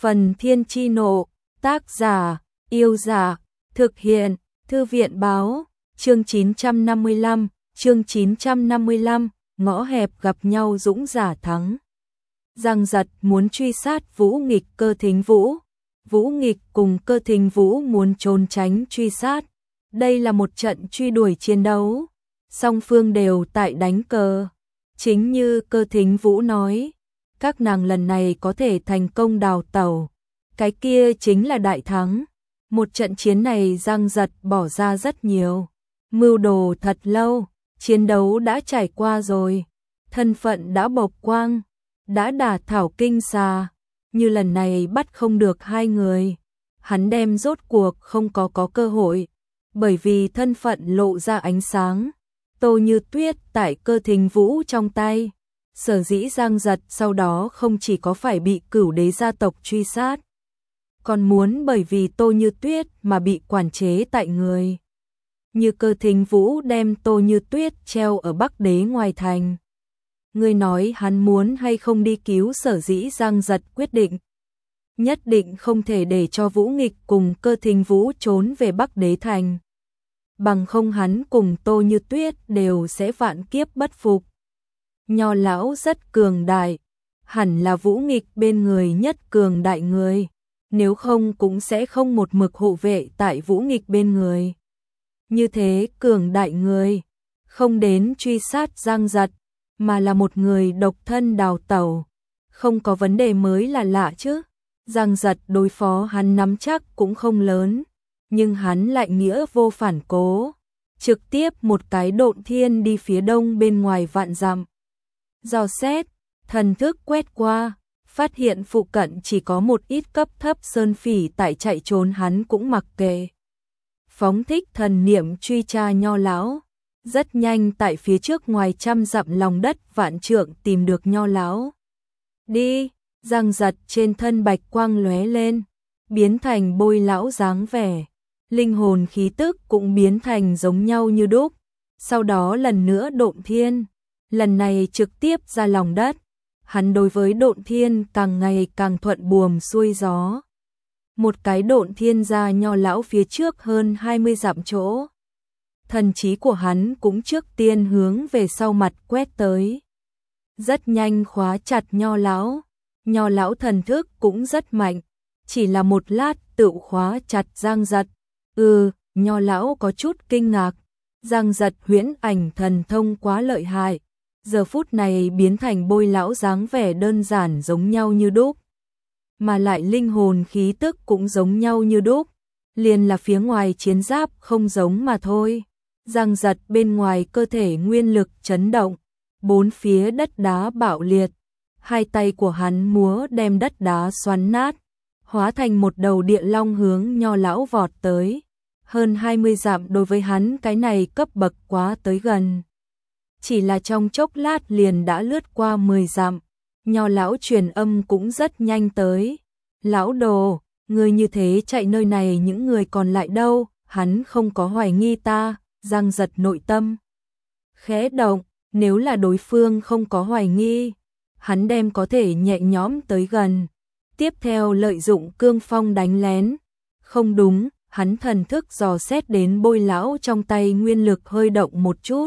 Phần Thiên Chi Nộ, tác giả, Yêu Giả, thực hiện, Thư viện Báo, chương 955, ngõ hẹp gặp nhau dũng giả thắng. Giang Giật muốn truy sát Vũ Nghịch Cơ Thính Vũ. Vũ Nghịch cùng Cơ Thính Vũ muốn trốn tránh truy sát. Đây là một trận truy đuổi chiến đấu. Song phương đều tại đánh cờ. Chính như Cơ Thính Vũ nói, các nàng lần này có thể thành công đào tẩu. Cái kia chính là đại thắng. Một trận chiến này Giang Giật bỏ ra rất nhiều. Mưu đồ thật lâu, chiến đấu đã trải qua rồi. Thân phận đã bộc quang, đã đả thảo kinh xà. Như lần này bắt không được hai người. Hắn đem rốt cuộc không có cơ hội. Bởi vì thân phận lộ ra ánh sáng. Tô Như Tuyết tại Cơ Thính Vũ trong tay. Sở dĩ Giang Giật sau đó không chỉ có phải bị Cửu Đế gia tộc truy sát, còn muốn bởi vì Tô Như Tuyết mà bị quản chế tại người. Như Cơ Thính Vũ đem Tô Như Tuyết treo ở Bắc Đế ngoài thành. Người nói hắn muốn hay không đi cứu, sở dĩ Giang Giật quyết định. Nhất định không thể để cho Vũ Nghịch cùng Cơ Thính Vũ trốn về Bắc Đế thành. Bằng không hắn cùng Tô Như Tuyết đều sẽ vạn kiếp bất phục. Nho lão rất cường đại, hẳn là Vũ Nghịch bên người nhất cường đại người, nếu không cũng sẽ không một mực hộ vệ tại Vũ Nghịch bên người. Như thế cường đại người, không đến truy sát Giang Giật, mà là một người độc thân đào tẩu, không có vấn đề mới là lạ chứ. Giang Giật đối phó hắn nắm chắc cũng không lớn, nhưng hắn lại nghĩa vô phản cố, trực tiếp một cái độn thiên đi phía đông bên ngoài vạn dặm. Dò xét, thần thức quét qua, phát hiện phụ cận chỉ có một ít cấp thấp sơn phỉ tại chạy trốn, hắn cũng mặc kệ. Phóng thích thần niệm truy tra Nho lão, rất nhanh tại phía trước ngoài trăm dặm lòng đất vạn trượng tìm được Nho lão. Đi, Giang Giật trên thân bạch quang lóe lên, biến thành Bôi lão dáng vẻ, linh hồn khí tức cũng biến thành giống nhau như đúc, sau đó lần nữa độn thiên. Lần này trực tiếp ra lòng đất, hắn đối với độn thiên càng ngày càng thuận buồm xuôi gió. Một cái độn thiên ra Nho lão phía trước hơn 20 dặm chỗ. Thần trí của hắn cũng trước tiên hướng về sau mặt quét tới. Rất nhanh khóa chặt Nho lão thần thức cũng rất mạnh, chỉ là một lát tự khóa chặt Giang Giật. Nho lão có chút kinh ngạc, Giang Giật huyễn ảnh thần thông quá lợi hại. Giờ phút này biến thành Bôi lão dáng vẻ đơn giản giống nhau như đúc, mà lại linh hồn khí tức cũng giống nhau như đúc, liền là phía ngoài chiến giáp không giống mà thôi. Giang Giật bên ngoài cơ thể nguyên lực chấn động, bốn phía đất đá bạo liệt, hai tay của hắn múa đem đất đá xoắn nát, hóa thành một đầu địa long hướng Nho lão vọt tới. Hơn 20 dặm đối với hắn cái này cấp bậc quá tới gần. Chỉ là trong chốc lát liền đã lướt qua 10 dặm, Nho lão truyền âm cũng rất nhanh tới. Lão đồ, người như thế chạy nơi này những người còn lại đâu, hắn không có hoài nghi ta. Giang Giật nội tâm khẽ động, nếu là đối phương không có hoài nghi, hắn đem có thể nhẹ nhõm tới gần. Tiếp theo lợi dụng cương phong đánh lén. Không đúng, hắn thần thức dò xét đến Bôi lão trong tay nguyên lực hơi động một chút.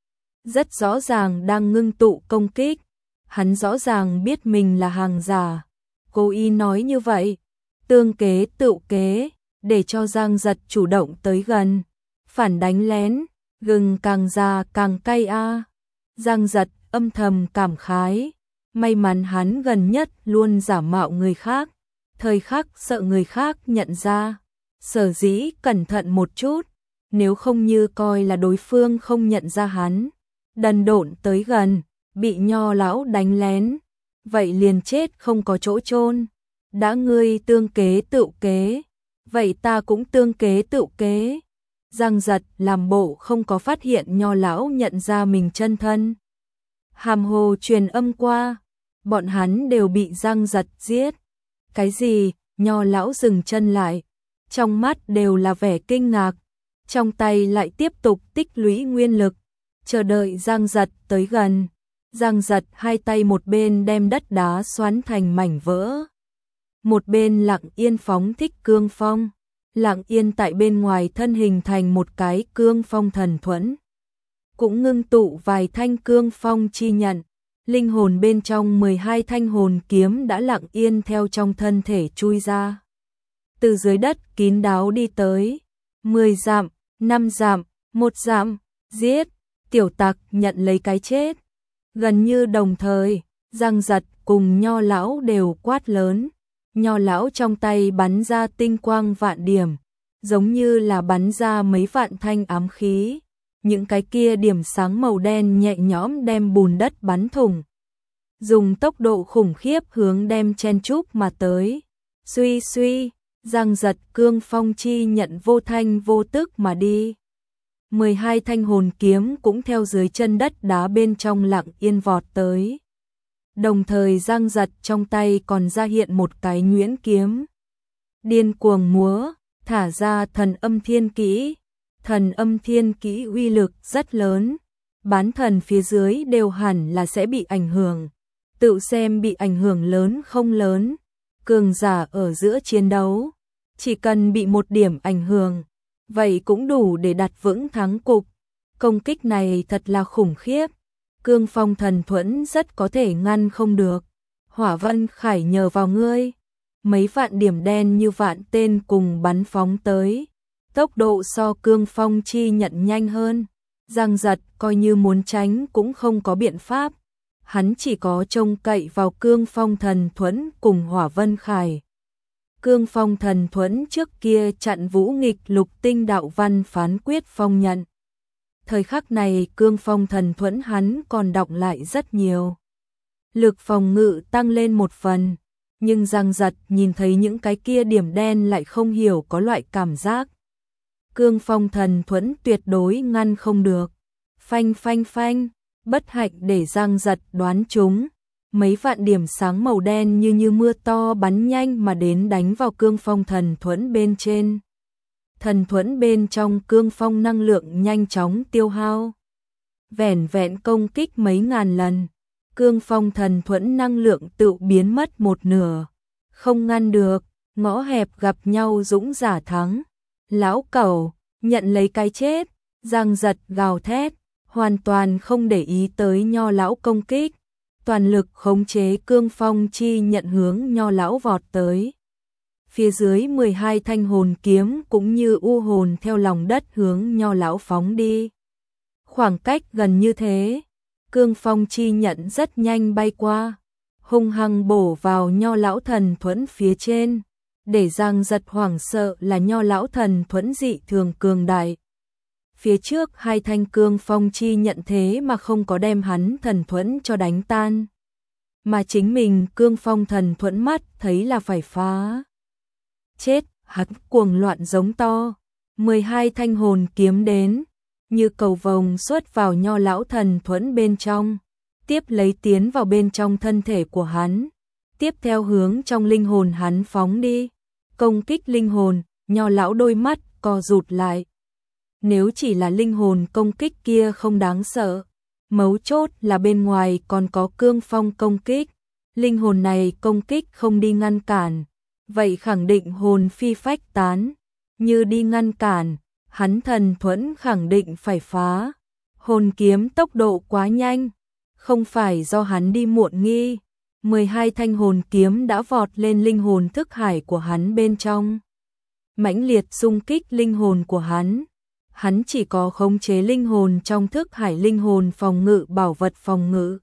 Rất rõ ràng đang ngưng tụ công kích. Hắn rõ ràng biết mình là hàng giả. Cố ý nói như vậy, tương kế tựu kế, để cho Giang Giật chủ động tới gần. Phản đánh lén, gừng càng già càng cay a. Giang Giật âm thầm cảm khái. May mắn hắn gần nhất luôn giả mạo người khác. Thời khắc sợ người khác nhận ra. Sở dĩ cẩn thận một chút. Nếu không như coi là đối phương không nhận ra hắn. Đần độn tới gần, bị Nho lão đánh lén, vậy liền chết không có chỗ chôn. Đã ngươi tương kế tựu kế, vậy ta cũng tương kế tựu kế. Giang Giật làm bộ không có phát hiện Nho lão nhận ra mình chân thân. Hàm hồ truyền âm qua, bọn hắn đều bị Giang Giật giết. Cái gì? Nho lão dừng chân lại, trong mắt đều là vẻ kinh ngạc, trong tay lại tiếp tục tích lũy nguyên lực, chờ đợi Giang Giật tới gần. Giang Giật hai tay một bên đem đất đá xoắn thành mảnh vỡ. một bên Lặng Yên phóng thích cương phong. Lặng Yên tại bên ngoài thân hình thành một cái cương phong thần thuẫn, cũng ngưng tụ vài thanh cương phong chi nhận. Linh hồn bên trong 12 thanh hồn kiếm đã lặng yên theo trong thân thể chui ra. Từ dưới đất kín đáo đi tới, 10 dặm, 5 dặm, 1 dặm, giết, tiểu tặc nhận lấy cái chết. Gần như đồng thời, Giang Giật cùng Nho lão đều quát lớn. Nho lão trong tay bắn ra tinh quang vạn điểm, giống như là bắn ra mấy vạn thanh ám khí. Những cái kia điểm sáng màu đen nhẹ nhõm đem bùn đất bắn thủng, dùng tốc độ khủng khiếp hướng đem chen chúc mà tới. Suy suy, Giang Giật cương phong chi nhận vô thanh vô tức mà đi. 12 thanh hồn kiếm cũng theo dưới chân đất đá bên trong Lặng Yên vọt tới. Đồng thời Giang Giật trong tay còn ra hiện một cái nhuyễn kiếm. Điên cuồng múa, thả ra thần âm thiên kỹ. Thần âm thiên kỹ uy lực rất lớn, bán thần phía dưới đều hẳn là sẽ bị ảnh hưởng. Tự xem bị ảnh hưởng lớn không lớn, cường giả ở giữa chiến đấu, chỉ cần bị một điểm ảnh hưởng, vậy cũng đủ để đặt vững thắng cục. Công kích này thật là khủng khiếp, cương phong thần thuẫn rất có thể ngăn không được. Hỏa Vân Khải nhờ vào ngươi. Mấy vạn điểm đen như vạn tên cùng bắn phóng tới. Tốc độ so cương phong chi nhận nhanh hơn. Giang Giật coi như muốn tránh cũng không có biện pháp. Hắn chỉ có trông cậy vào cương phong thần thuẫn cùng Hỏa Vân Khải. Cương phong thần thuẫn trước kia chặn Vũ Nghịch Lục Tinh đạo văn phán quyết phong nhận. Thời khắc này cương phong thần thuẫn hắn còn đọng lại rất nhiều. Lực phòng ngự tăng lên một phần. Nhưng Giang Giật nhìn thấy những cái kia điểm đen lại không hiểu có loại cảm giác. Cương phong thần thuẫn tuyệt đối ngăn không được. Phanh phanh phanh, bất hạnh để Giang Giật đoán trúng. Mấy vạn điểm sáng màu đen như mưa to bắn nhanh mà đến đánh vào cương phong thần thuẫn bên trên. Thần thuẫn bên trong cương phong năng lượng nhanh chóng tiêu hao. Vẻn vẹn công kích mấy ngàn lần, cương phong thần thuẫn năng lượng tự biến mất một nửa. Không ngăn được, ngõ hẹp gặp nhau dũng giả thắng. Lão cẩu, nhận lấy cái chết. Giang Giật gào thét, hoàn toàn không để ý tới Nho lão công kích. Toàn lực khống chế cương phong chi nhận hướng Nho lão vọt tới. Phía dưới 12 thanh hồn kiếm cũng như u hồn theo lòng đất hướng Nho lão phóng đi. Khoảng cách gần như thế, cương phong chi nhận rất nhanh bay qua, hung hăng bổ vào Nho lão thần thuẫn phía trên. Để Giang Giật hoảng sợ là Nho lão thần thuẫn dị thường cường đại. Phía trước hai thanh cương phong chi nhận thế mà không có đem hắn thần thuẫn cho đánh tan. Mà chính mình cương phong thần thuẫn mắt thấy là phải phá. Chết, hắn cuồng loạn giống to. 12 thanh hồn kiếm đến, như cầu vồng xuất vào Nho lão thần thuẫn bên trong, tiếp lấy tiến vào bên trong thân thể của hắn, tiếp theo hướng trong linh hồn hắn phóng đi. Công kích linh hồn, Nho lão đôi mắt co rụt lại. Nếu chỉ là linh hồn công kích kia không đáng sợ, mấu chốt là bên ngoài còn có cương phong công kích. Linh hồn này công kích không đi ngăn cản, vậy khẳng định hồn phi phách tán. Như đi ngăn cản, hắn thần thuẫn khẳng định phải phá. Hồn kiếm tốc độ quá nhanh, không phải do hắn đi muộn nghi. 12 thanh hồn kiếm đã vọt lên linh hồn thức hải của hắn bên trong, mãnh liệt xung kích linh hồn của hắn. Hắn chỉ có khống chế linh hồn trong thức hải linh hồn phòng ngự bảo vật phòng ngự.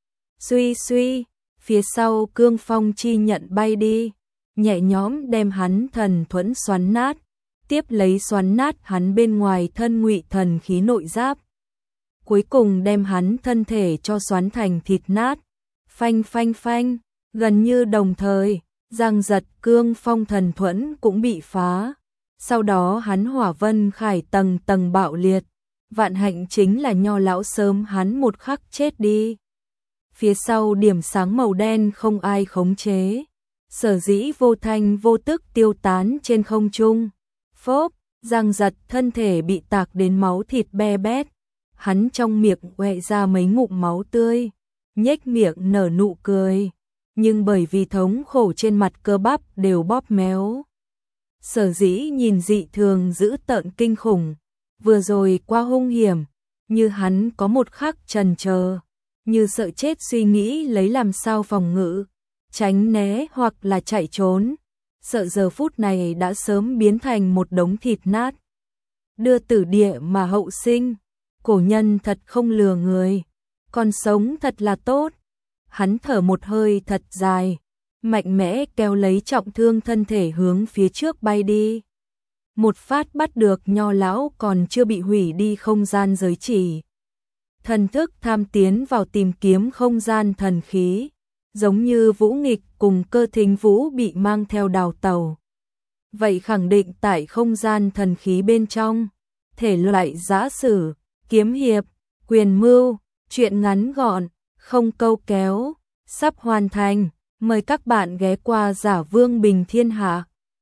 Suy suy, phía sau cương phong chi nhận bay đi, nhẹ nhõm đem hắn thần thuẫn xoắn nát, tiếp lấy xoắn nát hắn bên ngoài thân ngụy thần khí nội giáp. Cuối cùng đem hắn thân thể cho xoắn thành thịt nát. Phanh phanh phanh, gần như đồng thời, Giang Giật cương phong thần thuẫn cũng bị phá. Sau đó hắn Hỏa Vân Khải tầng tầng bạo liệt. Vạn hạnh chính là Nho lão sớm hắn một khắc chết đi. Phía sau điểm sáng màu đen không ai khống chế, sở dĩ vô thanh vô tức tiêu tán trên không trung. Phốp, Giang Giật thân thể bị tạc đến máu thịt be bét. Hắn trong miệng quẹ ra mấy ngụm máu tươi, nhếch miệng nở nụ cười. nhưng bởi vì thống khổ trên mặt cơ bắp đều bóp méo. Sở dĩ nhìn dị thường dữ tợn kinh khủng, vừa rồi qua hung hiểm, như hắn có một khắc chần chờ, như sợ chết suy nghĩ lấy làm sao phòng ngự, tránh né hoặc là chạy trốn, sợ giờ phút này đã sớm biến thành một đống thịt nát. Đưa tử địa mà hậu sinh, cổ nhân thật không lừa người, còn sống thật là tốt. Hắn thở một hơi thật dài, mạnh mẽ kéo lấy trọng thương thân thể hướng phía trước bay đi. Một phát bắt được Nho lão còn chưa bị hủy đi không gian giới chỉ. Thần thức tham tiến vào tìm kiếm không gian thần khí, giống như Vũ Nghịch cùng Cơ Thính Vũ bị mang theo đào tàu. Vậy khẳng định tại không gian thần khí bên trong, thể loại giã sử, kiếm hiệp, quyền mưu, truyện ngắn gọn, không câu kéo, sắp hoàn thành. Mời các bạn ghé qua Giả Vương Bình Thiên Hạ.